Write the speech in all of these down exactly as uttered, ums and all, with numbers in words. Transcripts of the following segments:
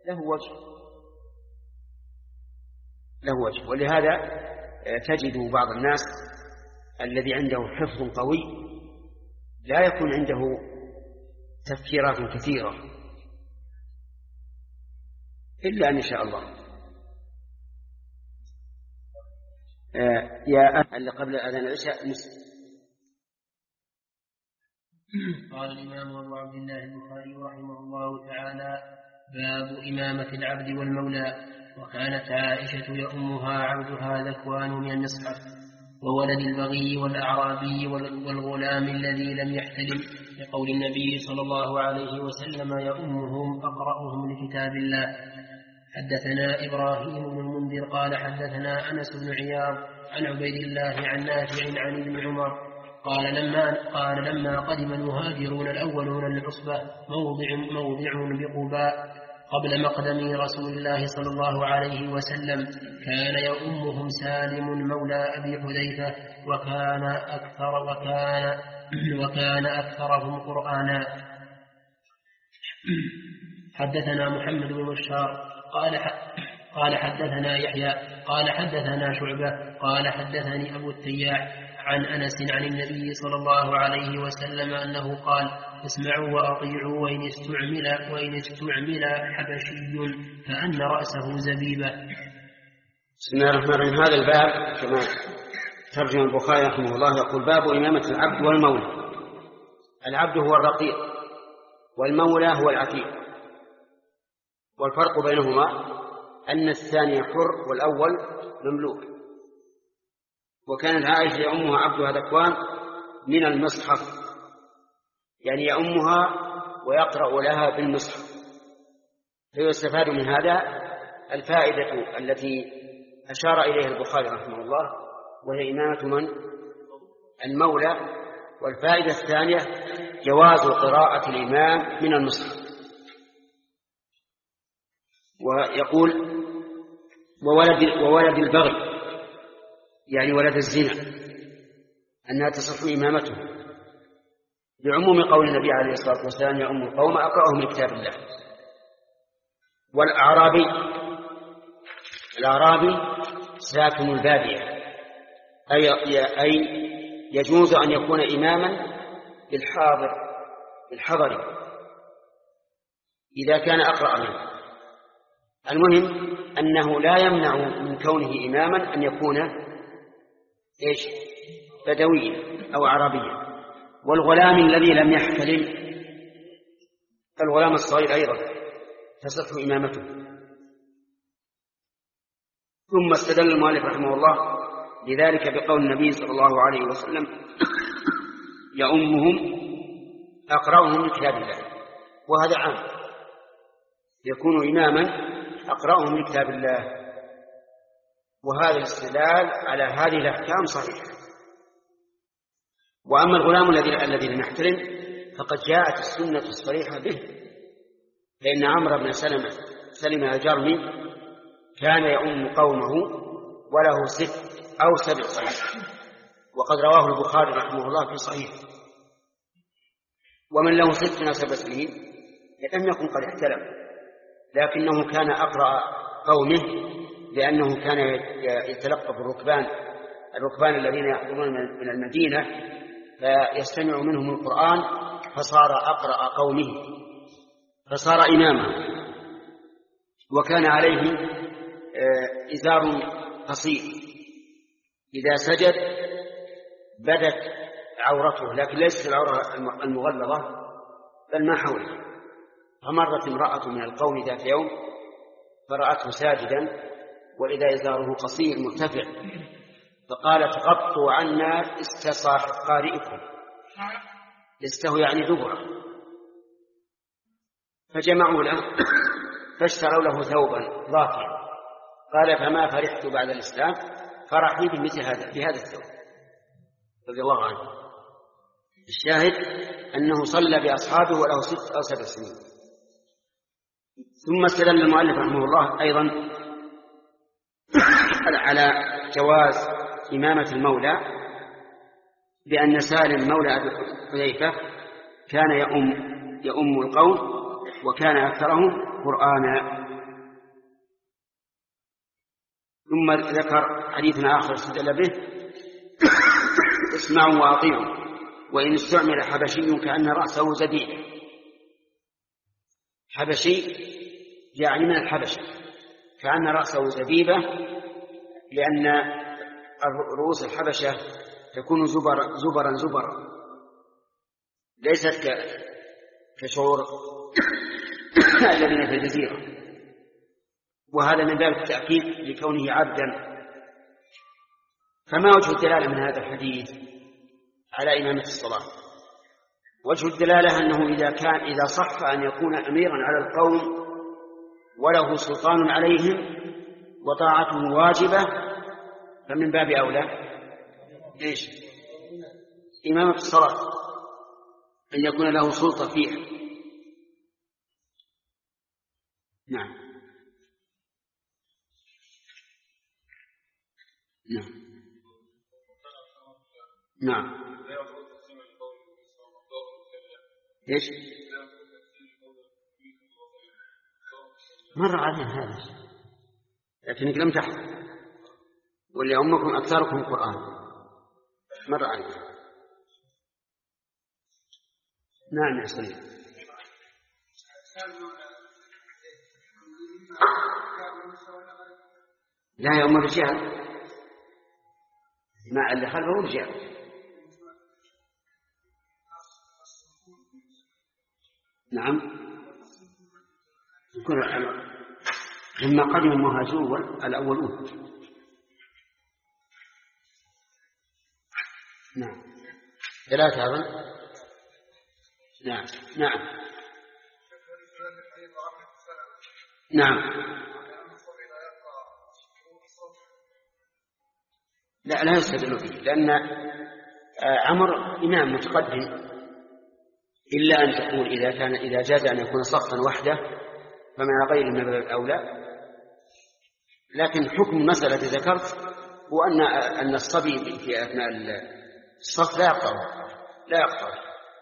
له وجه له وجه ولهذا تجد بعض الناس الذي عنده حفظ قوي لا يكون عنده تفكيرات كثيرة إلا أن شاء الله. آه يا أهل قبل أذان العشاء مسلم. قال الإمام أبو عبد الله البخاري رحمه الله تعالى: باب إمامة العبد والمولى. وكانت عائشة يؤمها عبدها ذكوان من المصحف وولد البغي والأعرابي والغلام الذي لم يحتلم، لقول النبي صلى الله عليه وسلم: يؤمهم أقرأهم لكتاب الله. حدثنا إبراهيم بن المنذر قال حدثنا أنس بن عياض عن عبيد الله عن نافع عن ابن عمر قال لما, قال لما قدم المهاجرون الأولون للعصبة موضع, موضع بقباء قبل مقدم رسول الله صلى الله عليه وسلم كان يؤمهم سالم مولى أبي حذيفة وكان أكثر وكان, وكان أكثرهم قرآنا. حدثنا محمد بن بشار قال قال حدثنا يحيى قال حدثنا شعبة قال حدثني أبو التياح عن أنس عن النبي صلى الله عليه وسلم أنه قال: اسمعوا وأطيعوا وإن استعمل, وإن استعمل حبشي فأن رأسه زبيبة. بسم الله الرحمن الرحيم. هذا الباب كما ترجم البخاري رحمه الله يقول: باب إمامة العبد والمولى. العبد هو الرقيق والمولى هو العتيق، والفرق بينهما أن الثاني حر والأول مملوك. وكانت عائشة يأمها عبدها ذكوان من المصحف، يعني يأمها ويقرأ لها بالمصحف. فيستفاد من هذا الفائدة التي أشار إليها البخاري رحمه الله، وهي إمامة من؟ المولى. والفائدة الثانية جواز قراءة الإمام من المصحف. ويقول: وولد, وولد البغي، يعني ولد الزنا، أنها تصح إمامته بعموم قول النبي عليه الصلاة والسلام: يؤم القوم أقرأهم من كتاب الله. والأعرابي، الأعرابي ساكن البادية، أي, أي يجوز أن يكون إماما للحاضر الحضري إذا كان أقرأ منه. المهم أنه لا يمنع من كونه إماما أن يكون إيش؟ بدويا أو عربيا. والغلام الذي لم يحتلم، الغلام الصغير أيضا تصح إمامته. ثم استدل المؤلف رحمه الله لذلك بقول النبي صلى الله عليه وسلم: يؤمهم أقرأهم لكتاب الله. وهذا عام، يكون إماما أقرأهم لكتاب الله. وهذا الاستدلال على هذه الأحكام صحيح. وأما الغلام الذي الذي لم يحترم فقد جاءت السنة الصريحة به، لأن عمرو بن سلمة سلم الجرمي كان يؤم قومه وله ست أو سبع سنين، وقد رواه البخاري رحمه الله في صحيح. ومن له ست أو سبع سنين لم يكن قد احتلم، لكنه كان أقرأ قومه، لأنه كان يتلقف الركبان الركبان الذين يحضرون من المدينة فيستمع منهم القرآن، فصار أقرأ قومه، فصار إماما. وكان عليه إزار قصير، إذا سجد بدت عورته، لكن ليست العورة المغلظة بل ما حوله. فمرت امرأة من القوم ذات يوم فرأته ساجدا وإذا إزاره قصير مرتفع، فقالت: غطوا عنا استصاح قارئكم. استه يعني دبرة. فجمعوا له فاشتروا له ثوبا ضافيا. قال: فما فرحت بعد الإسلام فرحي بمثل هذا بهذا الثوب رضي الله عنه. الشاهد أنه صلى بأصحابه وله ست أو سبع سنين. ثم استدل المؤلف رحمه الله أيضا على جواز إمامة المولى بأن سالم مولى أبي حذيفة كان يؤم يؤم القوم وكان أكثرهم قرآنا. ثم ذكر حديثنا آخر استدل به: اسمعوا وأطيعوا وإن استعمل حبشي كأن رأسه زبيب. حبشي يعني من الحبشة، كأن رأسه زبيبة، لأن رؤوس الحبشة تكون زبر زبرا زبرا، ليست كشعور الذين في الجزيرة. وهذا من باب التأكيد لكونه عبدا. فما وجه الدلالة من هذا الحديث على إمامة الصلاة؟ وجه الدلالة أنه إذا كان إذا صح أن يكون أميرا على القوم وله سلطان عليهم وطاعته واجبة، فمن باب أولى إيش؟ إمامة الصلاة، أن يكون له سلطة فيها. نعم نعم نعم إيش؟ مر علينا هذا لكنك لم تحفظ، ولأمكم أكثركم قرآن، مر علينا. نعم يا سيدي. لا يا أم الرجال، ما اللي خلفه رجال. نعم، يكون لما قدم المهاجرون الأولون. نعم ثلاثة أظن. نعم نعم نعم لا لا يستدل به، لأن عمر إمام متقدم، إلا أن تقول إذا كان إذا جاز أن يكون صفا وحده فمن غير من باب الأولى. لكن حكم المسألة ذكرت هو أن أن الصبي في أثناء الصف لا يقطع لا يقطع.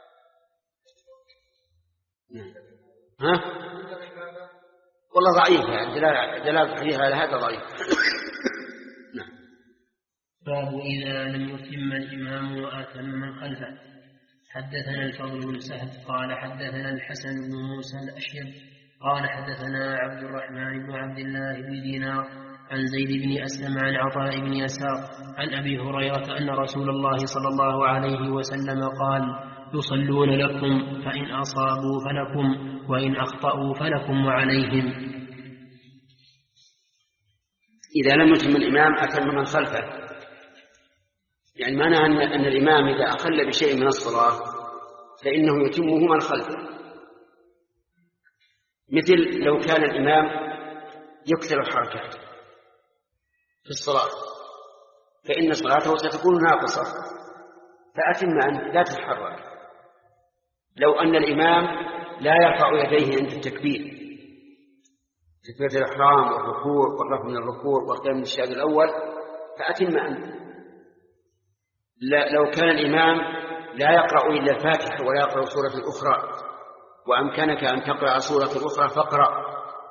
ها والله ضعيف، دلالة الحديث على هذا ضعيف. نعم. باب إذا لم يتم الإمام وأتم من خلفه. حدثنا الفضل بن سهل قال حدثنا الحسن بن موسى الأشيب قال حدثنا عبد الرحمن بن عبد الله بن دينار عن زيد بن أسلم عن عطاء بن يسار عن أبي هريرة أن رسول الله صلى الله عليه وسلم قال: يصلون لكم فإن أصابوا فلكم وإن أخطأوا فلكم وعليهم. إذا لم يتم الإمام أتم من خلفه، يعني معنى أن, أن الإمام إذا أخل بشيء من الصلاة فإنه يتمه من خلفه. مثل لو كان الإمام يكثر الحركات في الصلاة فإن صلاته ستكون ناقصة، فأتم أن لا تتحرك. لو أن الإمام لا يرفع يديه عند التكبير، تكبيرة الإحرام والركوع والرفع من الركوع والقيام من الشهادة الأول، فأتم أن. لو كان الإمام لا يقرأ إلا الفاتحة ولا يقرأ سورة أخرى وأمكنك أن تقرأ سورة أخرى فاقرأ،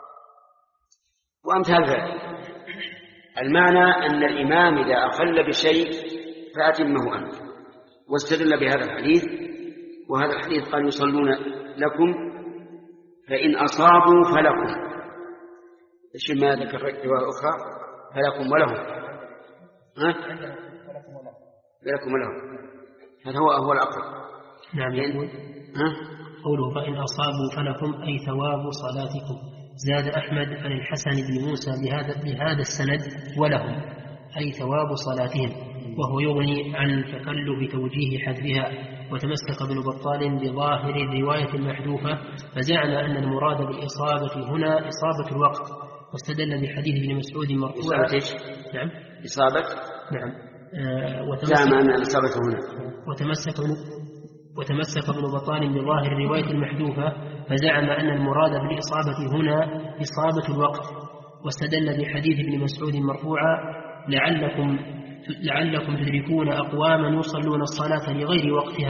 وأمثال ذلك. المعنى أن الإمام إذا أخل بشيء فأتمه أنت. واستدل بهذا الحديث، وهذا الحديث قال: يصلون لكم فإن أصابوا فلكم. إيش ما ذكر رواية أخرى؟ فلكم ولهم. ها؟ فلكم ولهم. هذا هو هو الأقرب. نعم. يقول ها؟ قوله فإن أصابوا فلكم أي ثواب صلاتكم. زاد أحمد عن الحسن بن موسى بهذا بهذا السند ولهم أي ثواب صلاتهم، وهو يغني عن التكلف توجيه حذفها. وتمسك ابن بطال بظاهر الرواية المحذوفة فزعم أن المراد بالإصابة هنا إصابة الوقت، واستدل بحديث ابن مسعود مرفوعا. نعم إصابة. نعم. آه زعم أن الإصابة هنا. وتمسك وتمسك ابن بطال بظاهر الرواية المحذوفة فزعم أن المراد بالإصابة هنا إصابة الوقت، واستدل بحديث ابن مسعود مرفوعا: لعلكم لعلكم تدركون أقواما يصلون الصلاة لغير وقتها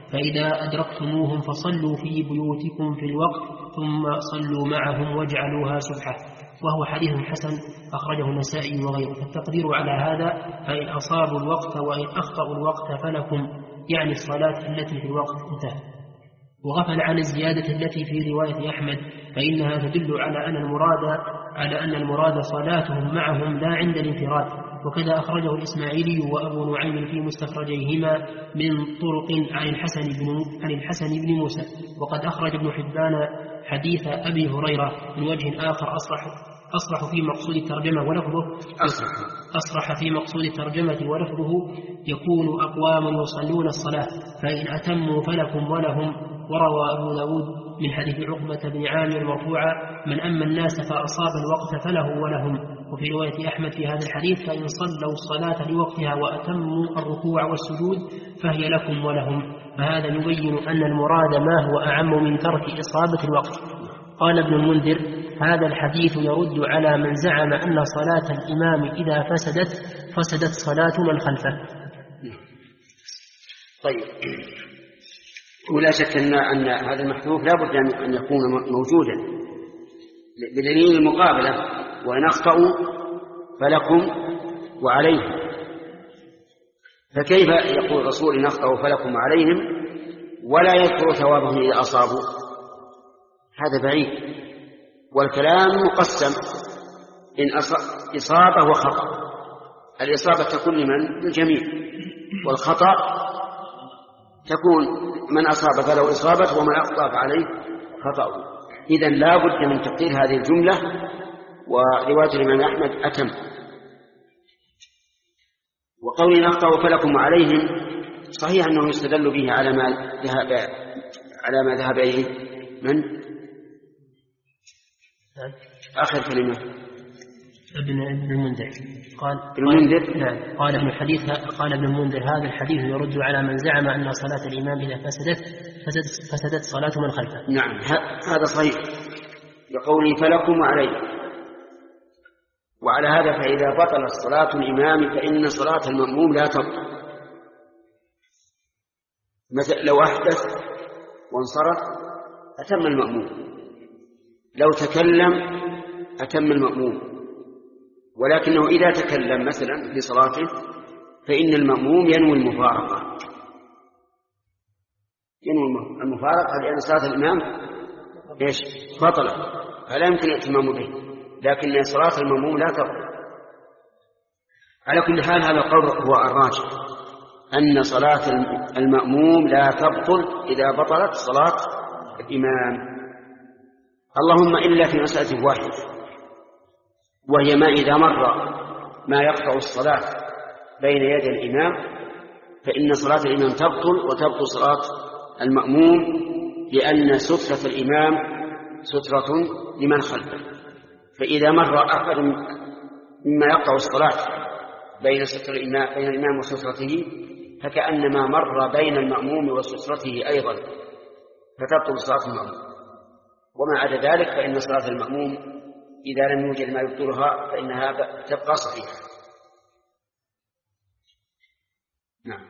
فإذا أدركتموهم فصلوا في بيوتكم في الوقت ثم صلوا معهم واجعلوها سبحة. وهو حديث حسن أخرجه النسائي وغيره. فالتقدير على هذا: فإن أصابوا الوقت وإن أخطأوا الوقت فلكم، يعني الصلاة التي في الوقت. انتهى. وغفل عن الزيادة التي في رواية أحمد، فإنها تدل على أن المراد على أن المراد صلاتهم معهم لا عند الانفراد. وكذا أخرجه الإسماعيلي وأبو نعيم في مستخرجيهما من طرق عن الحسن بن عن الحسن بن موسى. وقد أخرج ابن حبان حديث أبي هريرة من وجه آخر أصرح أصرح في مقصود الترجمة ولفظه أصرح في مقصود الترجمة ولفظه يكون أقوام يصلون الصلاة فإن أتموا فلكم ولهم. وروى أبو داود من حديث عقبة بن عامر مرفوعا: من أما الناس فأصاب الوقت فله ولهم. وفي رواية أحمد في هذا الحديث: فإن صلوا الصلاة لوقتها وأتموا الركوع والسجود فهي لكم ولهم. فهذا يبين أن المراد ما هو أعم من ترك إصابة الوقت. قال ابن المنذر: هذا الحديث يرد على من زعم أن صلاة الإمام إذا فسدت فسدت صلاة من خلفه. طيب، ولا شك أن, أن هذا المحذوف لا بد أن يكون موجودا بدليل المقابلة: وإن أخطأوا فلكم وعليهم. فكيف يقول الرسول إن أخطأوا فلكم وعليهم ولا يذكر ثوابهم إذا أصابوا؟ هذا بعيد. والكلام مقسم: إن إصابة وخطأ. الإصابة تكون لمن؟ للجميع. والخطأ تكون من أصاب فله إصابة ومن أخطأ فعليه خطأه. إذن لا بد من تقدير هذه الجملة. ورواية الإمام أحمد أتم. وقول إن أخطأوا فلكم وعليهم صحيح أنه يستدل به على ما ذهب على ما ذهب إليه من آخر كلمة ابن ابن المنذر قال المنذر نعم قال ابن الحديث قال ابن المنذر: هذا الحديث يرد على من زعم أن صلاة الإمام إذا فسدت فسدت, فسدت صلاة من خلفه. نعم، هذا صحيح لقوله فلكم وعليه. وعلى هذا فإذا بطلت صلاة الإمام فإن صلاة المأموم لا تبطل. مثل لو أحدث وانصرف أتم المأموم، لو تكلم أتم المأموم، ولكنه إذا تكلم مثلا في صلاته فإن المأموم ينوي المفارقة ينوي المفارقة لأن صلاة الإمام إيش بطلت فلا يمكن الاتمام به، لكن صلاة المأموم لا تبطل. على كل حال هذا القول هو الراجح، أن صلاة المأموم لا تبطل إذا بطلت صلاة الإمام، اللهم إلا في مسألة واحدة، وهي ما إذا مر ما يقطع الصلاة بين يدي الإمام فإن صلاة الإمام تبطل وتبطل صلاة المأموم، لأن سترة الإمام سترة لمن خلفه. فإذا مر أحد مما يقطع الصلاة بين ستر الإمام بين الإمام وسترته فكأنما مر بين المأموم وسترته أيضا، فتبطل صلاة المأموم. وما عدا ذلك فإن صلاة المأموم إذا لم يوجد ما يبطلها فإنها تبقى صحيحة. نعم.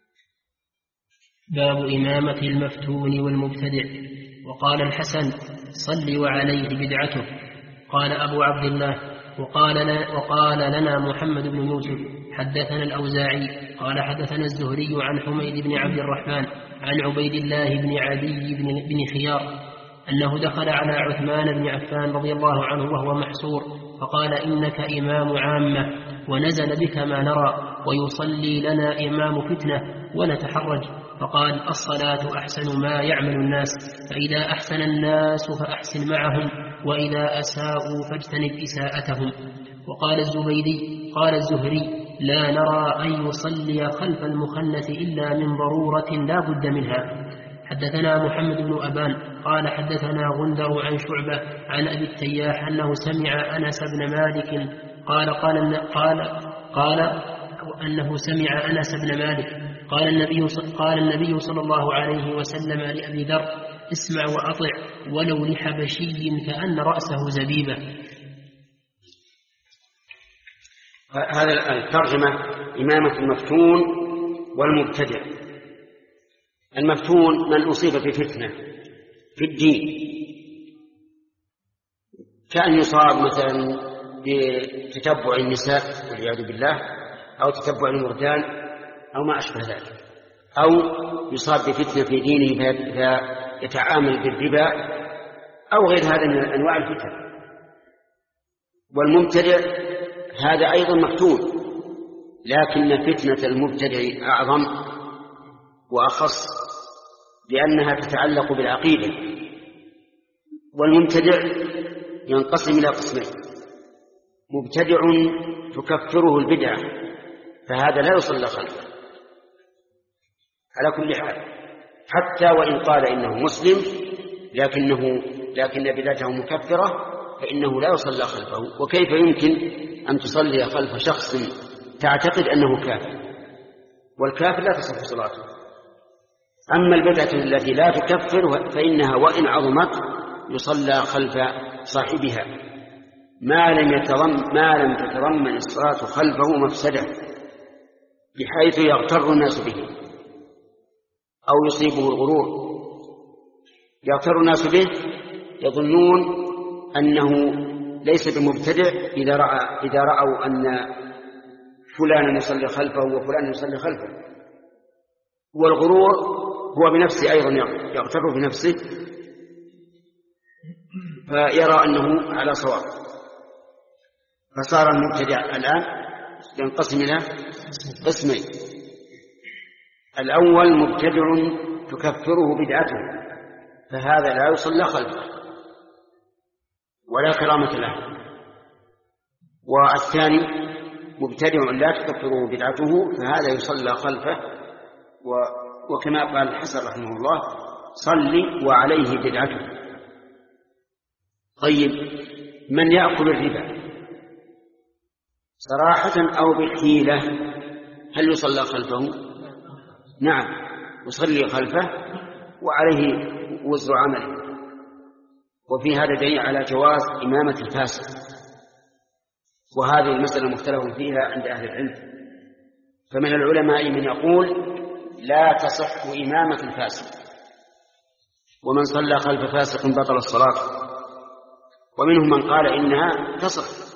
باب إمامة المفتون والمبتدع. وقال الحسن: صل وعليه بدعته. قال أبو عبد الله: وقال لنا, وقال لنا محمد بن يوسف حدثنا الأوزاعي قال حدثنا الزهري عن حميد بن عبد الرحمن عن عبيد الله بن عدي بن, بن خيار أنه دخل على عثمان بن عفان رضي الله عنه وهو محصور فقال: إنك إمام عامة ونزل بك ما نرى ويصلي لنا إمام فتنة ونتحرج. فقال: الصلاة أحسن ما يعمل الناس، فإذا أحسن الناس فأحسن معهم، وإذا أساءوا فاجتنب إساءتهم. وقال الزبيدي قال الزهري: لا نرى أن يصلي خلف المخنث إلا من ضرورة لا بد منها. حدثنا محمد بن أبان قال حدثنا غندر عن شعبة عن أبي التياح أنه سمع أنس بن مالك قال قال قال, قال أنه سمع أنس بن مالك قال النبي قال النبي صلى الله عليه وسلم لأبي ذر: اسمع وأطع ولو لحبشي كأن رأسه زبيبة. هذا الترجمة إمامة المفتون والمبتدع. المفتون من أصيب بفتنة في الدين، كأن يصاب مثلا بتتبع النساء والعياذ بالله، أو تتبع المردان أو ما أشبه ذلك، أو يصاب بفتنة في دينه فيتعامل بالربا أو غير هذا من أنواع الفتن. والمبتدع هذا أيضا مفتون، لكن فتنة المبتدع أعظم وأخص لأنها تتعلق بالعقيدة. والمبتدع ينقسم إلى قسمين: مبتدع تكفره البدعة فهذا لا يصلى خلفه على كل حال، حتى وإن قال إنه مسلم لكنه لكن بدعته مكفرة فإنه لا يصلى خلفه. وكيف يمكن أن تصلي خلف شخص تعتقد أنه كافر؟ والكافر لا تصح صلاته. أما البدعة التي لا تكفر فإنها وإن عظمت يصلى خلف صاحبها ما لم يتضمن ما لم تتضمن الصلاة خلفه مفسدة بحيث يغتر الناس به أو يصيبه الغرور. يغتر الناس به يظنون أنه ليس بمبتدع إذا رأى إذا رأوا أن فلانا يصلي خلفه وفلان يصلي خلفه. والغرور هو بنفسه أيضا يغتر بنفسه فيرى أنه على صواب. فصار المبتدع الآن ينقسم إلى قسمين: الأول مبتدع تكفره بدعته فهذا لا يصلى خلفه ولا كرامة له. والثاني مبتدع لا تكفره بدعته فهذا يصلى خلفه، وكما قال الحسن رحمه الله: صلي وعليه بدعته. طيب، من يأكل الربا صراحة أو بالحيلة هل يصلى خلفه؟ نعم، يصلي خلفه وعليه وزر عمله. وفي هذا دليل على جواز إمامة الفاسق، وهذه المسألة مختلف فيها عند أهل العلم. فمن العلماء من يقول لا تصح إمامة الفاسق، ومن صلى خلف فاسق بطل الصلاة. ومنهم من قال إنها تصح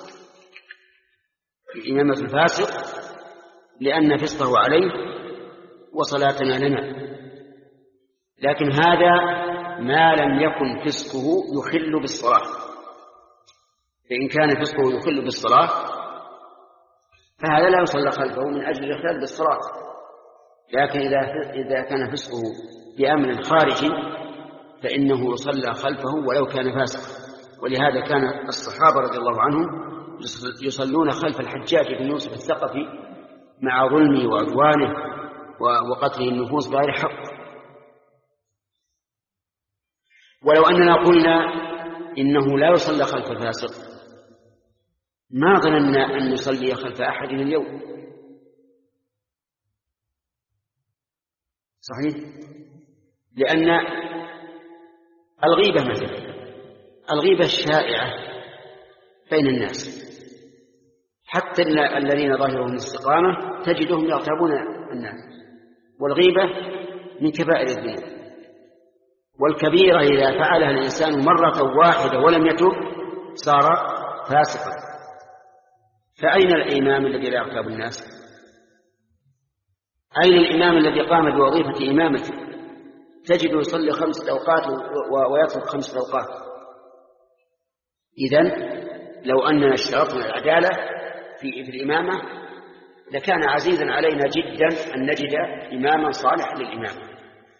إمامة الفاسق لأن فسقه عليه وصلاتنا لنا، لكن هذا ما لم يكن فسقه يخل بالصلاة. فإن كان فسقه يخل بالصلاة فهذا لا يصلى خلفه من أجل الإخلال بالصلاة. لكن إذا إذا كان فسقه بأمر خارجي فإنه يصلى خلفه ولو كان فاسقا. ولهذا كان الصحابة رضي الله عنهم يصلون خلف الحجاج بن يوسف الثقفي مع ظلمه وعدوانه وقتله النفوس بغير حق. ولو أننا قلنا إنه لا يصلى خلف الفاسق ما ظننا أن نصلي خلف أحد اليوم. صحيح؟ لأن الغيبة مثلا الغيبة الشائعة بين الناس، حتى الذين ظاهرهم الاستقامة تجدهم يغتابون الناس، والغيبة من كبائر الذنوب. والكبيرة إذا فعلها الإنسان مرة واحدة ولم يتب صار فاسقا. فأين الإمام الذي لا يغتاب الناس؟ أين الإمام الذي قام بوظيفة إمامته تجد يصلي خمسة أوقات ويترك خمسة أوقات؟ إذن لو أننا اشترطنا العدالة في الإمامة لكان عزيزا علينا جدا أن نجد إماما صالحا للإمامة.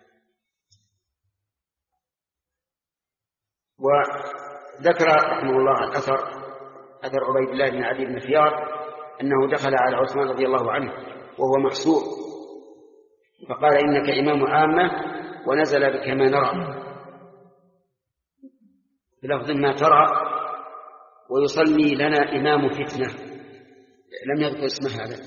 وذكر رحمه الله الأثر أثر عبيد الله بن عدي بن خيار أنه دخل على عثمان رضي الله عنه وهو محصور فقال: إنك إمام عامة ونزل بك ما نرى، بلفظ ما ترى، ويصلي لنا إمام فتنة. لم يذكر اسمه هذا،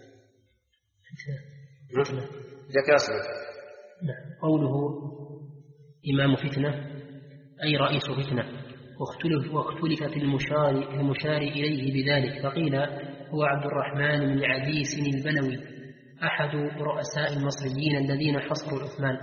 ذكر اسمه. قوله إمام فتنة أي رئيس فتنة، واختلف, واختلف في المشار, المشار إليه بذلك، فقيل هو عبد الرحمن بن عديس البنوي أحد رؤساء المصريين الذين حصروا عثمان،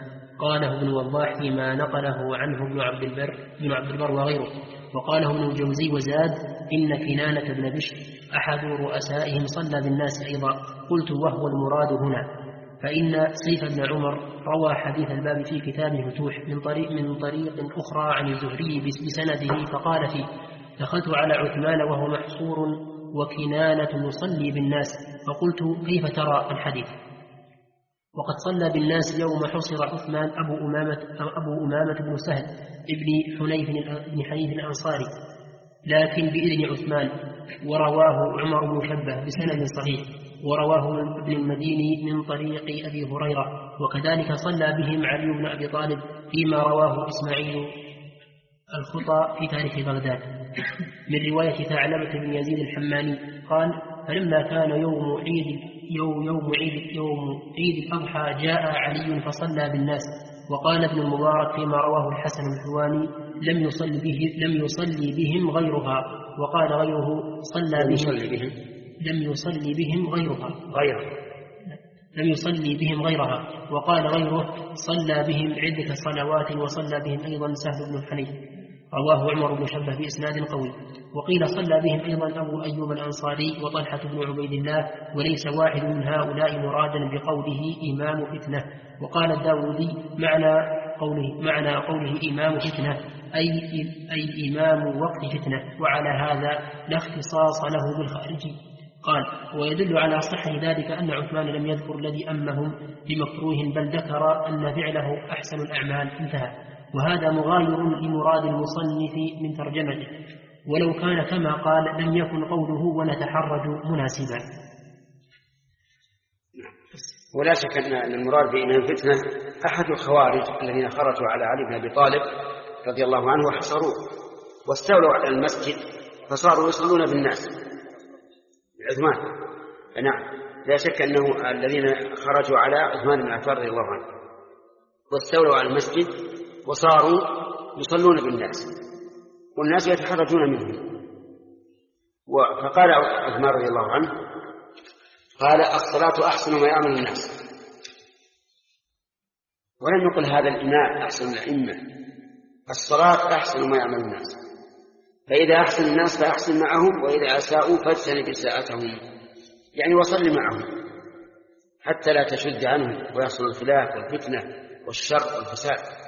قاله ابن وضاح فيما نقله عنه ابن عبد البر, ابن عبد البر وغيره. وقاله ابن الجوزي وزاد: إن كنانة بن بشر أحد رؤسائهم صلى بالناس أيضا. قلت: وهو المراد هنا، فإن سيف بن عمر روى حديث الباب في كتاب الفتوح من طريق, من طريق أخرى عن الزهري بسنده، فقال فيه: دخلت على عثمان وهو محصور وكنانة يصلي بالناس، فقلت: كيف ترى الحديث؟ وقد صلى بالناس يوم حصر عثمان أبو أمامة, أبو أمامة بن سهل ابن حنيف, ابن حنيف الأنصاري، لكن بإذن عثمان. ورواه عمر بن شبه بسند صحيح، ورواه ابن المديني من طريق أبي هريرة. وكذلك صلى بهم علي بن أبي طالب فيما رواه إسماعيل الخطى في تاريخ بغداد من رواية ثعلبة بن يزيد الحماني قال: فلما كان يوم عيد يوم يوم عيد يوم عيد الأضحى جاء علي فصلى بالناس. وقال ابن المبارك فيما رواه الحسن الحواني: لم يصلي به لم يصلي بهم غيرها. وقال غيره: صلى بهم لم يصلي بهم غيرها غيرها لم يصلي بهم غيرها. وقال غيره: صلى بهم عدة صلوات وصلى بهم أيضا سهل بن حنيف. رواه عمر بن شبه بإسناد قوي. وقيل صلى بهم أيضا أبو أيوب الأنصاري وطلحة بن عبيد الله، وليس واحد من هؤلاء مرادا بقوله إمام فتنة. وقال الداودي: معنى قوله, معنى قوله إمام فتنة أي, أي إمام وقت فتنة، وعلى هذا لا اختصاص له بالخارجي. قال: ويدل على صحة ذلك أن عثمان لم يذكر الذي أمهم بمكروه، بل ذكر أن فعله أحسن الأعمال. انتهى. وهذا مغاير لمراد المصنف من ترجمته، ولو كان كما قال لم يكن قوله ونتحرج مناسبا. ولا شك أن المراد بإمام فتنة أحد الخوارج الذين خرجوا على علي بن أبي طالب رضي الله عنه وحصروه واستولوا على المسجد، فصاروا يصلون بالناس عثمان. نعم، لا شك أنه الذين خرجوا على عثمان بن عفان رضي الله عنه واستولوا على المسجد وصاروا يصلون بالناس والناس يتحرجون منهم. فقال عثمان رضي الله عنه: قال: الصلاة أحسن ما يعمل الناس. ولم يقل هذا الإمام أحسن الأئمة، الصلاة أحسن ما يعمل الناس، فإذا أحسن الناس فأحسن معهم، وإذا أساءوا فاجتنب إساءتهم، يعني وصل معهم حتى لا تشد عنهم ويحصل الخلاف والفتنة والشر والفساد.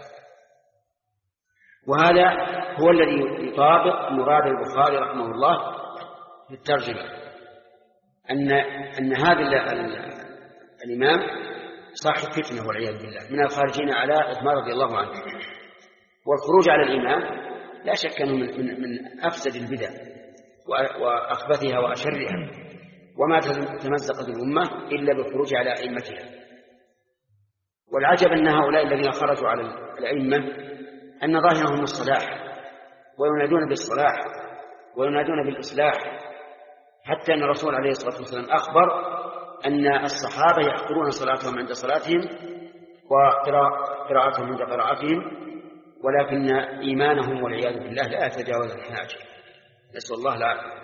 وهذا هو الذي يطابق مراد البخاري رحمه الله في الترجمة، أن أن هذا الإمام صاحب فتنة والعياذ بالله من الخارجين على عثمان رضي الله عنه. والخروج على الإمام لا شك أنه من, من, من أفسد البدع وأخبثها وأشرها، وما تمزقت الأمة إلا بالخروج على أئمتها. والعجب أن هؤلاء الذين خرجوا على الأئمة أن ظاهرهم الصلاح، وينادون بالصلاح وينادون بالإصلاح، حتى أن الرسول عليه الصلاة والسلام أخبر أن الصحابة يحقرون صلاتهم عند صلاتهم وقراءتهم عند قراءتهم، ولكن إيمانهم والعياذ بالله لا يتجاوز الحناجر، نسأل الله العافية.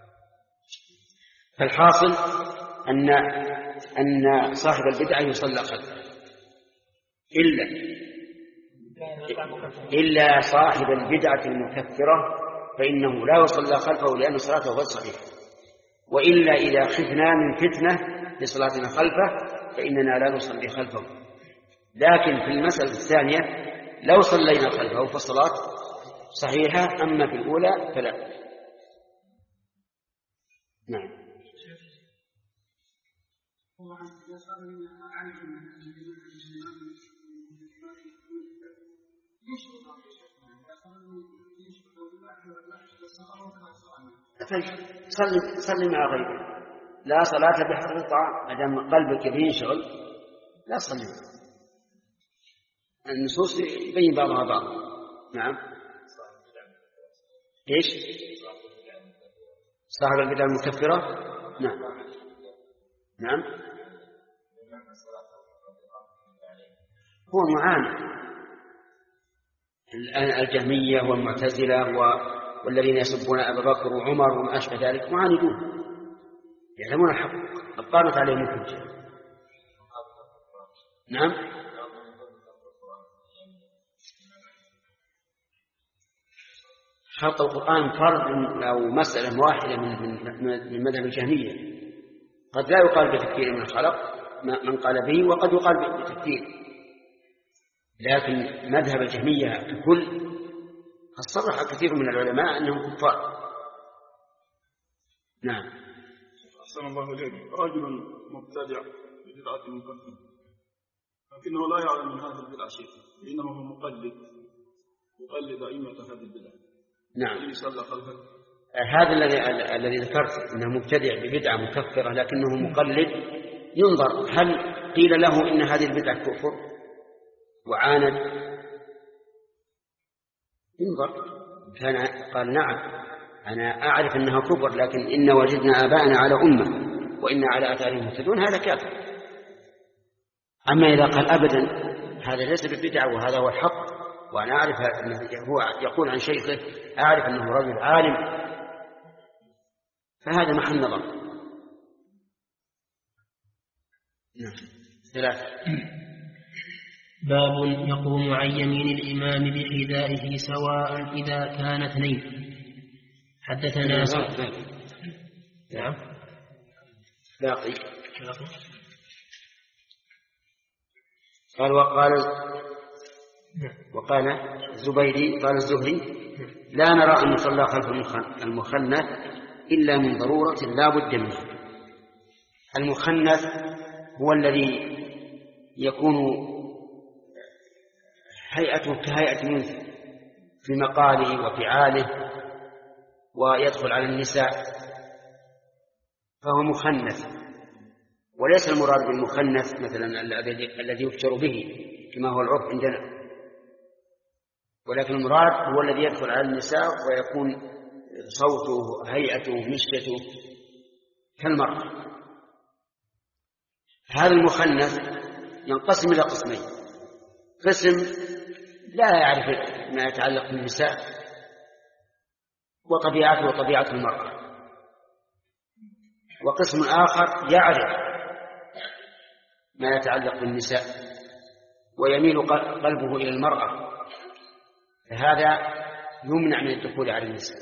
فالحاصل أن أن صاحب البدعة يصلى خلفه إلا إلا صاحب البدعة المكفرة فإنه لا يصلى خلفه لأن صلاته غير صحيحة. وإلا إذا خفنا من فتنة لصلاتنا خلفه فإننا لا نصلي خلفه. لكن في المسألة الثانية لو صلينا خلفه فالصلاة صحيحة، أما في الأولى فلا. نعم. صلي صلي مع غيرك، لا صلاة بحضر الطعام، ما دام قلبك بينشغل لا صلي. النصوص يبين بعضها بعض. نعم. ايش؟ صاحب البدع المكفرة. نعم نعم هو معاند. الجهمية والمعتزلة والذين يسبون أبا بكر وعمر وما أشبه ذلك معاندون، يعلمون الحق، قد قامت عليهم الحجة. نعم خلق القرآن فرد أو مسألة واحدة من من مذهب الجهمية. قد لا يقال بتكفير من خلق من قال به، وقد يقال بتكفير، لكن مذهب الجهمية ككل صرح كثير من العلماء أنهم كفار. نعم. أحسن الله إليك. رجل مبتدع بدعة مقدمة لكنه لا يعلم من هذه البدعة شيء، إنما هو مقلد يقلد أئمة هذه البدعة. نعم. يصلى خلفه. هذا الذي الذي ذكرت أنه مبتدع ببدعة مكفرة لكنه مقلد، ينظر هل قيل له إن هذه البدعة كفر وعاند، ينظر كان قال نعم أنا أعرف أنها كفر، لكن إن وجدنا آباءنا على أمة وإن على آثارهم مهتدون، هذا كافر. أما إذا قال أبدا هذا ليس ببدعة وهذا هو الحق، وأنا أعرف أنه هو يقول عن شيخه أعرف أنه رجل عالم، فهذا محل نظر. نعم. ثلاثة. باب يقوم عن يمين الإمام بحذائه سواء إذا كان اثنين. حدثنا نعم باقي قال وقال وقال الزبيدي قال الزهري لا نرى أن يصلى خلف المخنث إلا من ضرورة لا بد منها. المخنث هو الذي يكون هيئته كهيئة الأنثى في مقاله وفعاله ويدخل على النساء، فهو مخنث. وليس المراد بالمخنث مثلا الذي يفتر به كما هو العرف عندنا، ولكن المراد هو الذي يدخل على النساء ويكون صوته هيئته مشيته كالمرأة. هذا المخنث ينقسم إلى قسمين: قسم لا يعرف ما يتعلق بالنساء وطبيعته وطبيعة المرأة، وقسم آخر يعرف ما يتعلق بالنساء ويميل قلبه إلى المرأة، فهذا يمنع من الدخول على النساء،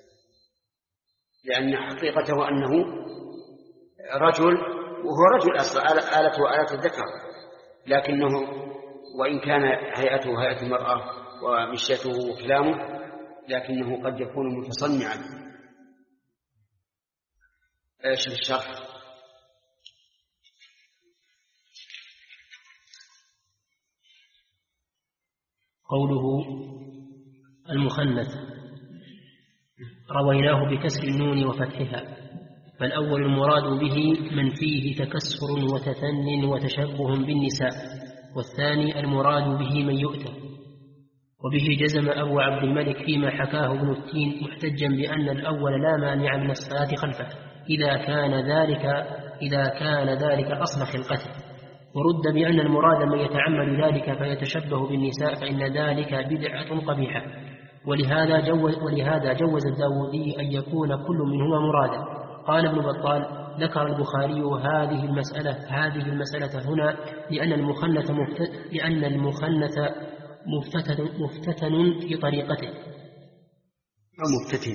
لأن حقيقته أنه رجل، وهو رجل أصلا آلته آلة الذكر، لكنه وإن كان هيئته هيئة المرأة ومشيته وكلامه لكنه قد يكون متصنعا. ايش الشرح؟ قوله المخنث رويناه بكسر النون وفتحها، فالأول المراد به من فيه تكسر وتثن وتشبه بالنساء، والثاني المراد به من يؤتى. وبه جزم أبو عبد الملك فيما حكاه ابن التين محتجا بأن الأول لا مانع من الصلاة خلفه إذا كان ذلك إذا كان ذلك أصل خلقته، ورد بأن المراد من يتعمد ذلك فيتشبه بالنساء فإن ذلك بدعة قبيحة، ولهذا جوز, ولهذا جوز الداودي أن يكون كل منهما مرادا. قال ابن بطال: ذكر البخاري هذه المسألة هذه المسألة هنا لأن المخنث مفتت لأن المخنث مفتتن, مفتتن في طريقته أو مفتتن.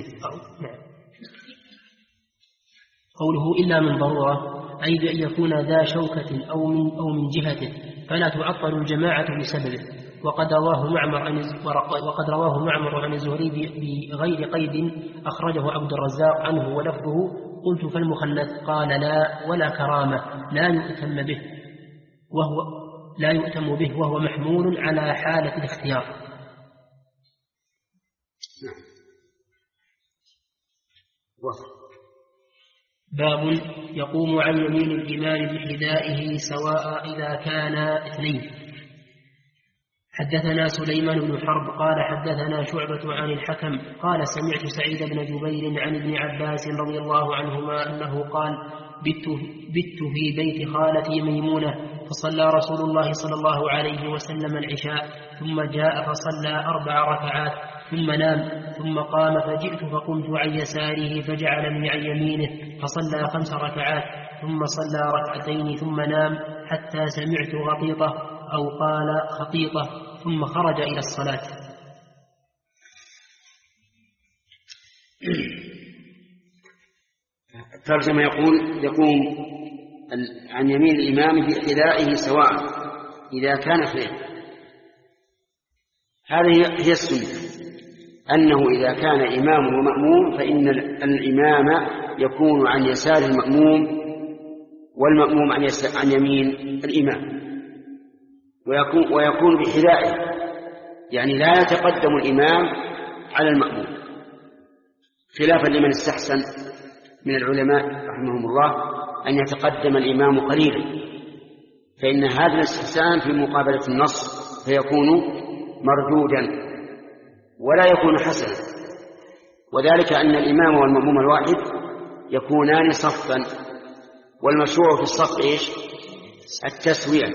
قوله إلا من ضرورة أي بأن يكون ذا شوكة أو من, أو من جهته فلا تعطل الجماعة بسببه. وقد رواه معمر عن وقد رواه معمر عن الزهري بغير قيد أخرجه عبد الرزاق عنه ولفظه: قلت فالمخنث قال لا ولا كرامة لا يؤتم به وهو لا يؤتم به وهو محمول على حالة الاختيار. باب يقوم عن يمين الإمام بحذائه سواء إذا كان اثنين. حدثنا سليمان بن حرب قال حدثنا شعبة عن الحكم قال سمعت سعيد بن جبير عن ابن عباس رضي الله عنهما أنه قال: بت, بت في بيت خالتي ميمونة فصلى رسول الله صلى الله عليه وسلم العشاء ثم جاء فصلى أربع ركعات ثم نام ثم قام فجئت فقمت عن يساره فجعلني عن يمينه فصلى خمس ركعات ثم صلى ركعتين ثم نام حتى سمعت غطيطة أو قال خطيطة ثم خرج إلى الصلاة. الترجمة يقول يقوم عن يمين الإمام بحذائه سواء إذا كان خير. هذه هي السنة، أنه إذا كان إمام ومأموم فإن الإمام يكون عن يسار المأموم والمأموم عن, عن يمين الإمام، ويكون, ويكون بحذائه، يعني لا يتقدم الإمام على المأموم، خلافا لمن استحسن من العلماء رحمهم الله أن يتقدم الإمام قليلا، فإن هذا الاستحسان في مقابلة النص فيكون مردودا ولا يكون حسنا، وذلك أن الإمام والمأموم الواحد يكونان صفا، والمشروع في الصف إيش؟ التسوية.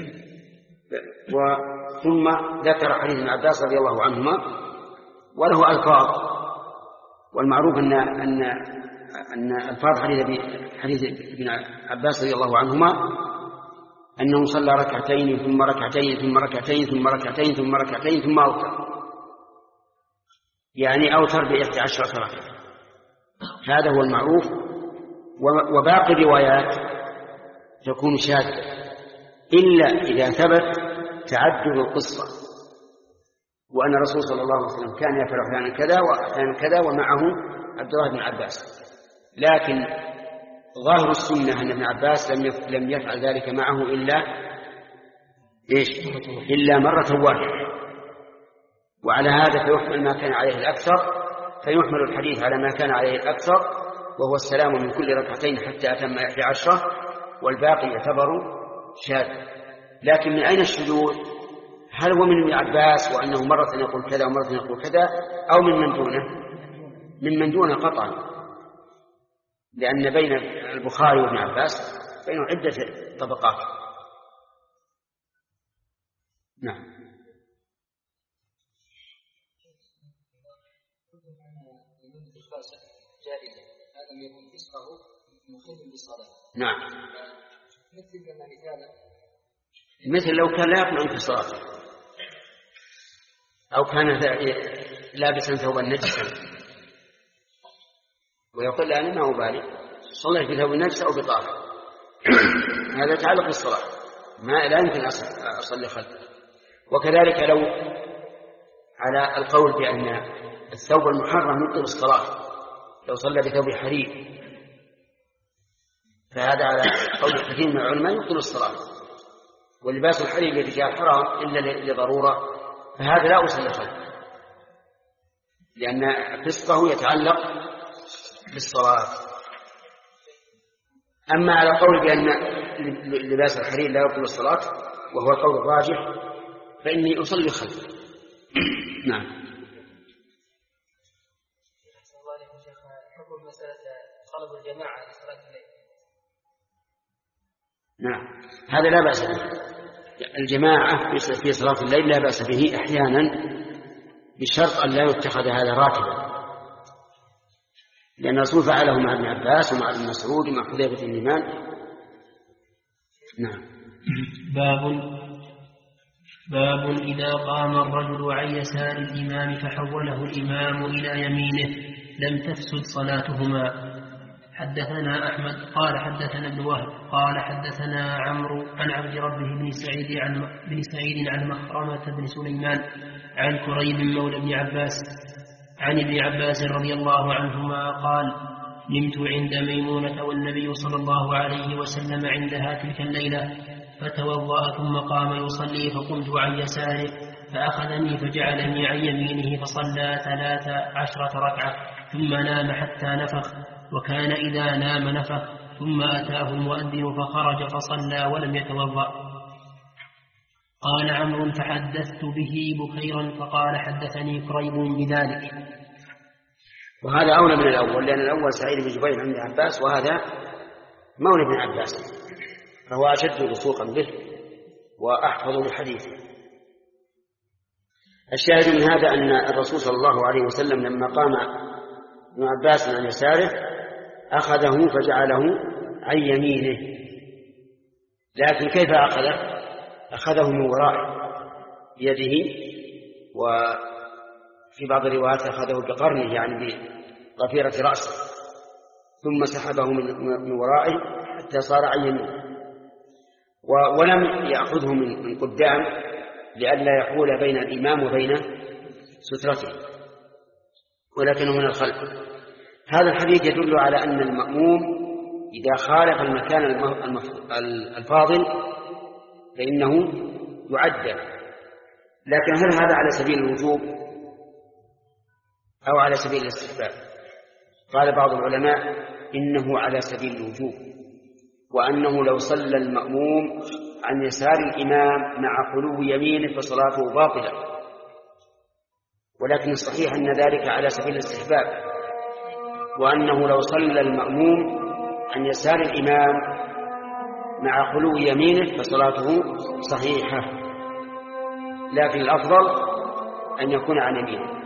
ثم ذكر حديث ابن عباس رضي الله عنهما وله ألفاظ، والمعروف أن أن أن ألفاظ حديث ابن عباس رضي الله عنهما أنه صلى ركعتين ثم ركعتين ثم ركعتين ثم ركعتين ثم ركعتين ثم أوتر، يعني أوتر بإحدى عشرة ركعة. هذا هو المعروف، وباقي الروايات تكون شاذة إلا إذا ثبت تعدد القصة، وأن الرسول صلى الله عليه وسلم كان يفعل أحيانا كذا وأحيانا كذا ومعه عبد الله بن عباس، لكن ظاهر السنة أن ابن عباس لم يفعل ذلك معه إلا إيش؟ إلا مرة واحدة. وعلى هذا فيحمل ما كان عليه الأكثر، فيحمل الحديث على ما كان عليه الأكثر، وهو السلام من كل ركعتين حتى أتم إحدى عشرة، والباقي يعتبر شاذ. لكن من أين الشذوذ؟ هل هو من ابن عباس وأنه مرة يقول كذا ومرة يقول كذا، أو من من دونه؟ من من دونه قطعا، لأن بين البخاري وابن عباس بين عدة طبقات. نعم. نعم. مثل لو كان لا يقنع انتصاره، أو كان لابسا ثوبا نجسا ويقول أنا ما أبالي صليت بثوب نجس أو بطاهر، هذا يتعلق بالصلاة، ما لا يمكن أصلي خلفه. وكذلك لو على القول بأن الثوب المحرم يبطل الصلاة، لو صلى بثوب حرير فهذا على قول كثير من العلماء يبطل الصلاة، ولباس الحرير للرجال حرام إلا لضرورة، فهذا لا أصلي خلفه، لأن فسقه يتعلق بالصلاة. أما على قول بأن لباس الحرير لا يبطل الصلاة وهو القول الراجح فإني أصلي خلفه. نعم. حكم مسألة طلب الجماعة لصلاة الليل. نعم، هذا لا بأس به. الجماعة في صلاة الليل لا بأس به أحيانا، بشرط أن لا يتخذ هذا راتبا، لأن الرسول فعله مع ابن عباس ومع ابن مسعود ومع حذيفة بن اليمان. نعم. باب باب إذا قام الرجل عن يسار الإمام فحوله الإمام إلى يمينه لم تفسد صلاتهما. حدثنا أحمد قال حدثنا ابن وهب قال حدثنا عمرو عن عبد ربه بن سعيد عن بن سعيد عن مخرمة بن سليمان عن كريب مولى ابن عباس عن ابن عباس رضي الله عنهما قال: نمت عند ميمونة والنبي صلى الله عليه وسلم عندها تلك الليلة، فتوضأ ثم قام يصلي، فقمت عن يساره فأخذني فجعلني عن يمينه فصلى ثلاث عشرة ركعة ثم نام حتى نفخ، وكان إذا نام نفخ، ثم أتاه المؤذن فخرج فصلى ولم يتوضأ. قال عمرو: فحدثت به بكيرا فقال حدثني كريب بذلك. وهذا أولى من الأول، لأن الأول سعيد بن جبير عند عباس، وهذا مولى بن عباس، فهو أشد وثوقا به وأحفظ لحديثه. الشاهد من هذا أن الرسول صلى الله عليه وسلم لما قام ابن عباس عن يساره أخذه فجعله عن يمينه، لكن كيف أخذه؟ أخذه من وراء يده، وفي بعض الروايات أخذه بقرنه، يعني ضفيرة رأسه ثم سحبه من ورائه حتى صار عن يمينه، ولم يأخذه من قدام لئلا يحول بين الإمام وبين سترته، ولكنه من الخلف. هذا الحديث يدل على أن المأموم إذا خالف المكان الفاضل فإنه يعدل. لكن هل هذا على سبيل الوجوب أو على سبيل الاستحباب؟ قال بعض العلماء إنه على سبيل الوجوب، وأنه لو صلى المأموم عن يسار الإمام مع خلو يمينه فصلاته باطلة، ولكن الصحيح أن ذلك على سبيل الاستحباب، وأنه لو صلى المأموم عن يسار الإمام مع خلو يمينه فصلاته صحيحة، لكن الأفضل أن يكون عن يمينه.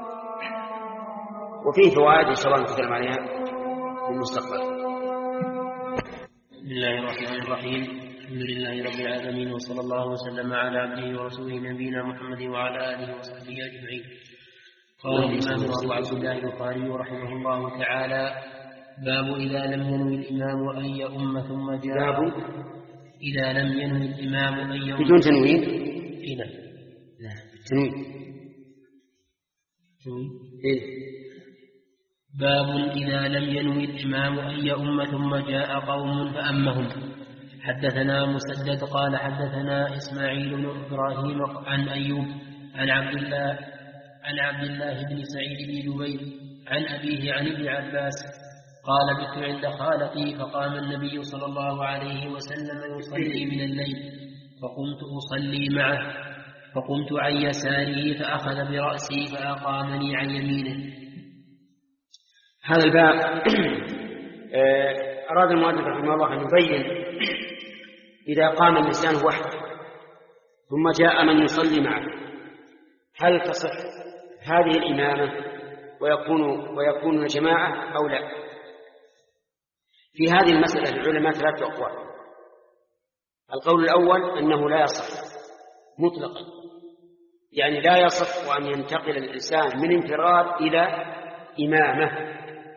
وفيه فوائد إن شاء الله نتكلم عليها في المستقبل. بسم الله الرحمن الرحيم، الحمد لله رب العالمين، وصلى الله وسلم على عبده ورسوله نبينا محمد وعلى آله وصحبه أجمعين. قال الإمام أبو عبد الله البخاري رحمه الله تعالى: باب إذا لم ينوي الإمام أن يؤم ثم جاء. باب إذا لم ينوي الإمام أن يؤم بدون تنوين. إذا لا تنوين. إيه؟ باب إذا لم ينوي الإمام أن يؤم ثم جاء قوم فأمهم. حدثنا مسدد قال حدثنا إسماعيل بن إبراهيم عن أيوب عن عبد الله عن عبد الله بن سعيد بن جبير عن أبيه عن ابن عباس قال: بت عند خالتي فقام النبي صلى الله عليه وسلم يصلي من الليل، فقمت أصلي معه، فقمت عن يساره فأخذ برأسي فأقامني عن يمينه. هذا الباب أراد المؤلف رحمه الله أن يبين إذا قام الإنسان وحده ثم جاء من يصلي معه هل تصح هذه الإمامة ويكون ويكون جماعة أو لا؟ في هذه المسألة العلماء ثلاثة أقوال. القول الأول أنه لا يصح مطلقا، يعني لا يصح أن ينتقل الإنسان من انفراد إلى إمامة،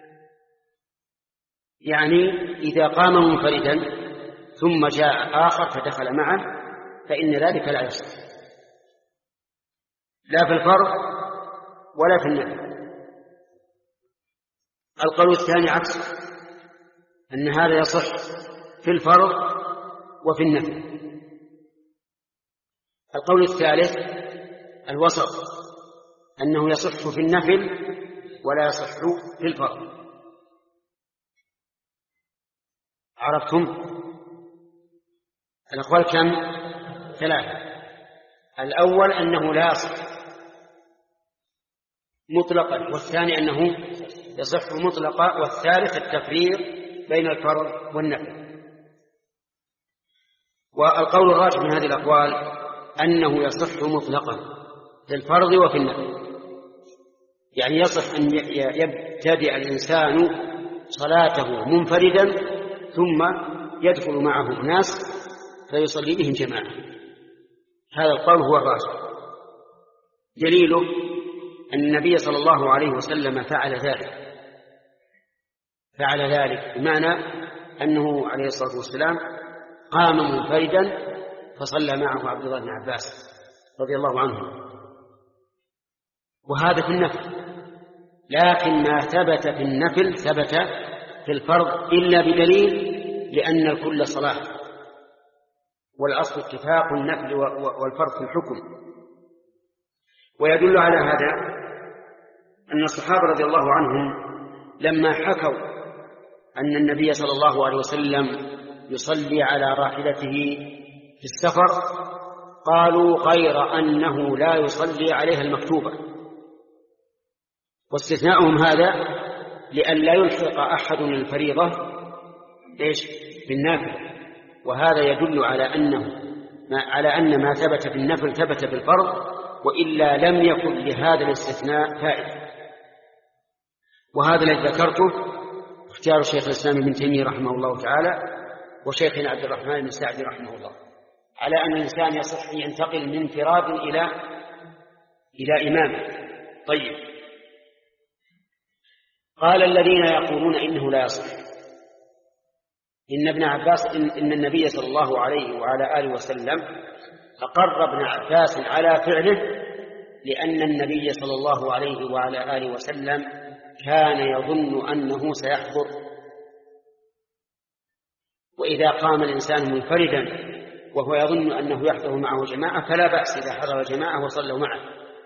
يعني إذا قام منفردا ثم جاء آخر فدخل معه فإن ذلك لا يصح، لا في الفرض ولا في النفل. القول الثاني عكس، أن هذا يصح في الفرض وفي النفل. القول الثالث الوسط، أنه يصح في النفل ولا يصح في الفرض. عرفتم؟ الأقوال كم؟ ثلاثة. الأول أنه لا يصح مطلقا، والثاني أنه يصح مطلقا، والثالث التفريق بين الفرض والنفل. والقول الراجح من هذه الأقوال أنه يصح مطلقا في الفرض وفي النفل، يعني يصح أن يبتدئ الإنسان صلاته منفردا ثم يدخل معه ناس فيصلي بهم جماعة. هذا القول هو الراجح. دليله أن النبي صلى الله عليه وسلم فعل ذلك فعل ذلك بمعنى أنه عليه الصلاة والسلام قام منفردا فصلى معه عبد الله بن عباس رضي الله عنه، وهذا في النفل. لكن ما ثبت في النفل ثبت في الفرض إلا بدليل، لأن الكل صلاة، والأصل اتفاق النفل والفرض في الحكم. ويدل على هذا أن الصحابة رضي الله عنهم لما حكوا أن النبي صلى الله عليه وسلم يصلي على راحلته في السفر قالوا غير أنه لا يصلي عليها المكتوبة، واستثناؤهم هذا لئلا يلحق أحد الفريضة إيش بالنافل. وهذا يدل على أنه ما على أن ما ثبت في النفل ثبت في الفرض، وإلا لم يكن لهذا الاستثناء فائدة. وهذا الذي ذكرته اختيار الشيخ الإسلام ابن تيمية رحمه الله تعالى وشيخنا عبد الرحمن بن سعدي رحمه الله، على أن الإنسان يصح أن ينتقل من انفراد إلى إلى إمامة. طيب، قال الذين يقولون إنه لا يصح إن ابن عباس إن, إن النبي صلى الله عليه وعلى آله وسلم أقر ابن عباس على فعله لأن النبي صلى الله عليه وعلى آله وسلم كان يظن أنه سيحضر، وإذا قام الإنسان منفردا وهو يظن أنه يحضر معه جماعة فلا بأس إذا حضر جماعة وصلوا معه،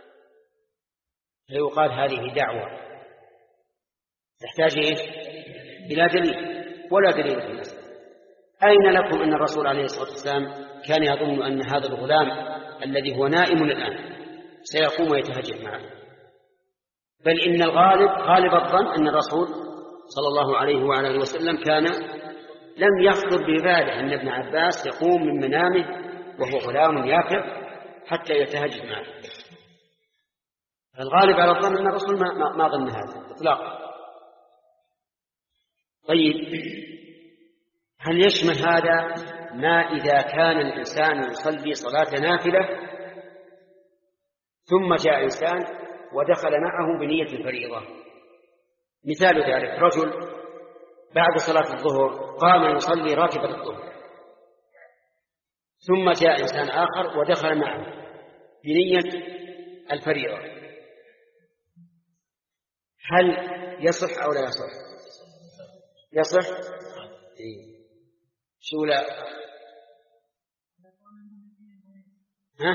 فيقال هذه دعوة تحتاج إلى دليل ولا دليل في المسألة. أين لكم أن الرسول عليه الصلاة والسلام كان يظن أن هذا الغلام الذي هو نائم الآن سيقوم ويتهجد معه؟ بل إن الغالب غالب الظن أن الرسول صلى الله عليه وعلى آله وسلم كان لم يخطر بباله أن ابن عباس يقوم من منامه وهو غلام يافع حتى يتهجد معه. الغالب على الظن أن الرسول ما, ما, ما ظن هذا إطلاقا. طيب، هل يشمل هذا ما إذا كان الإنسان يصلي صلاة نافلة ثم جاء إنسان ودخل معه بنية الفريضة؟ مثال ذلك رجل بعد صلاة الظهر قام يصلي راكبا الظهر، ثم جاء إنسان آخر ودخل معه بنية الفريضة، هل يصح أو لا يصح؟ يصح؟ إيه. شو لا؟ ها؟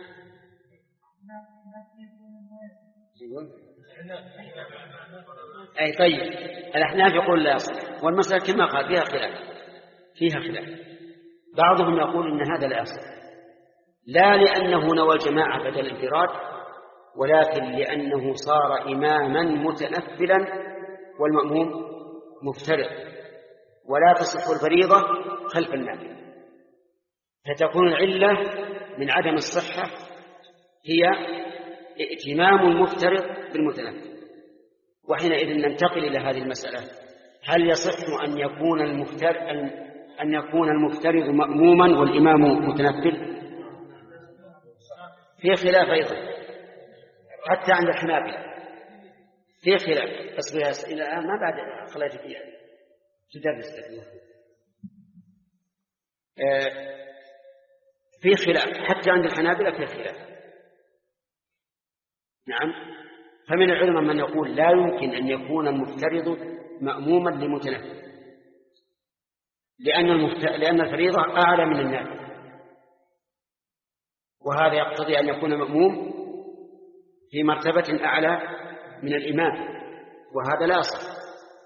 أي طيب، الأحناف يقول لا يصح، والمسألة كما قال فيها خلاف فيها خلاف بعضهم يقول إن هذا لا يصح، لا لأنه نوى الجماعة بدل الانفراد، ولكن لأنه صار إماما متنفلا والمأموم مفترض، ولا تصح الفريضة خلف النافلة، فتكون العلة من عدم الصحة هي ائتمام المفترض بالمتنفل. وحينئذ ننتقل إلى هذه المسألة: هل يصح أن يكون المفترض أن يكون المفترض مأموما والإمام متنفل؟ في خلاف أيضا حتى عند الحنابلة، في خلاف. بس إلى الآن ما بعد خلاف فيها تدرس لك آه في خلاف حتى عند الحنابلة في خلاف. نعم، فمن العلماء من يقول لا يمكن أن يكون المفترض مأموما لمتنفل، لأن المفت... لأن الفريضة أعلى من النافل، وهذا يقتضي أن يكون مأموم في مرتبة أعلى من الإمام، وهذا لا يصح.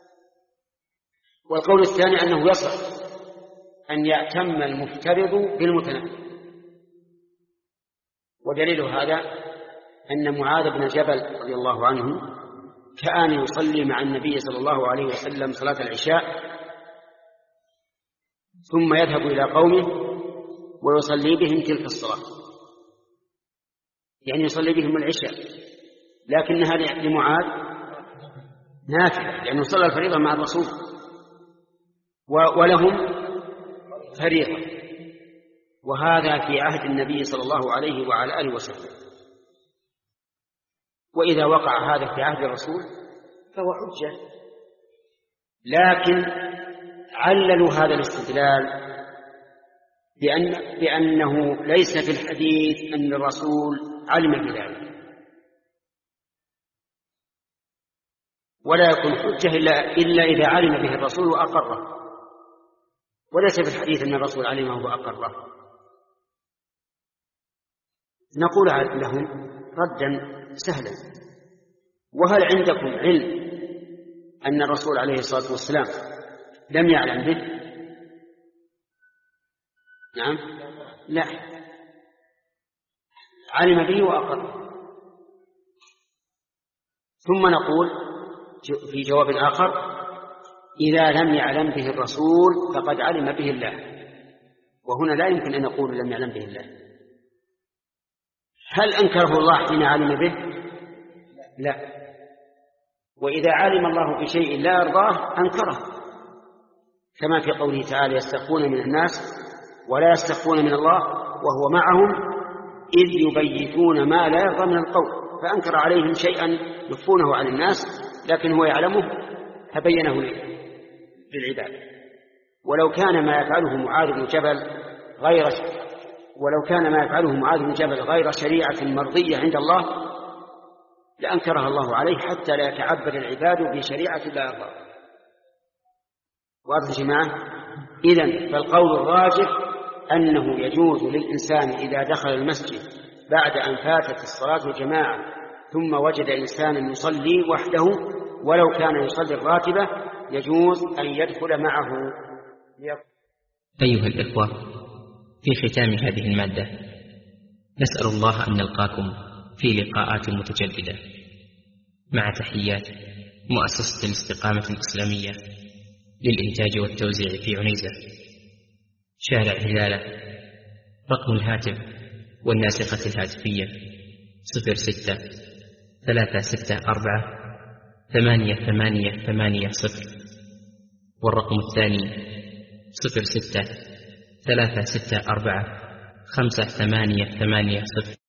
والقول الثاني أنه يصح أن يأتم المفترض بالمتنفل، ودليل هذا أن معاذ بن جبل رضي الله عنه كان يصلي مع النبي صلى الله عليه وسلم صلاة العشاء، ثم يذهب إلى قومه ويصلي بهم تلك الصلاة، يعني يصلي بهم العشاء، لكنها لمعاذ نافلة لأنه صلى الفريضة مع الرسول ولهم فريضة، وهذا في عهد النبي صلى الله عليه وعلى آله وسلم. وإذا وقع هذا في عهد الرسول فهو حجة، لكن عللوا هذا الاستدلال بأن بأنه ليس في الحديث أن الرسول علم بذلك، ولا يكون حجة إلا, إلا إذا علم به الرسول وأقره، وليس في الحديث أن الرسول علمه وأقره. نقول لهم ردا سهلا: وهل عندكم علم أن الرسول عليه الصلاة والسلام لم يعلم به؟ نعم، لا، علم به وأقر. ثم نقول في جواب آخر: إذا لم يعلم به الرسول فقد علم به الله، وهنا لا يمكن أن نقول لم يعلم به الله. هل أنكره الله حين علم به؟ لا. وإذا علم الله بشيء لا يرضاه أنكره، كما في قوله تعالى: يستخفون من الناس ولا يستخفون من الله وهو معهم إذ يبيتون ما لا يرضى من القول، فأنكر عليهم شيئا يخفونه عن الناس لكن هو يعلمه فبينه للعباد. ولو كان ما يفعله معاذ بن جبل غير ولو كان ما يفعله معاذ بن جبل غير شريعة مرضية عند الله لأنكرها الله عليه حتى لا يتعبد العباد بشريعة لا يرضى. واضح يا جماعة؟ إذن فالقول الراجح أنه يجوز للإنسان إذا دخل المسجد بعد أن فاتت الصلاة الجماعة ثم وجد إنسانا يصلي وحده ولو كان يصلي الراتبة يجوز أن يدخل معه. أيها الإخوة، في ختام هذه المادة نسأل الله أن نلقاكم في لقاءات متجددة، مع تحيات مؤسسة الاستقامة الإسلامية للإنتاج والتوزيع في عنيزة، شارع هلالة. رقم الهاتف والناسخة الهاتفية صفر ستة ثلاثة ستة أربعة ثمانية ثمانية ثمانية صفر، والرقم الثاني صفر ستة ثلاثة ستة أربعة خمسة ثمانية ثمانية صفر.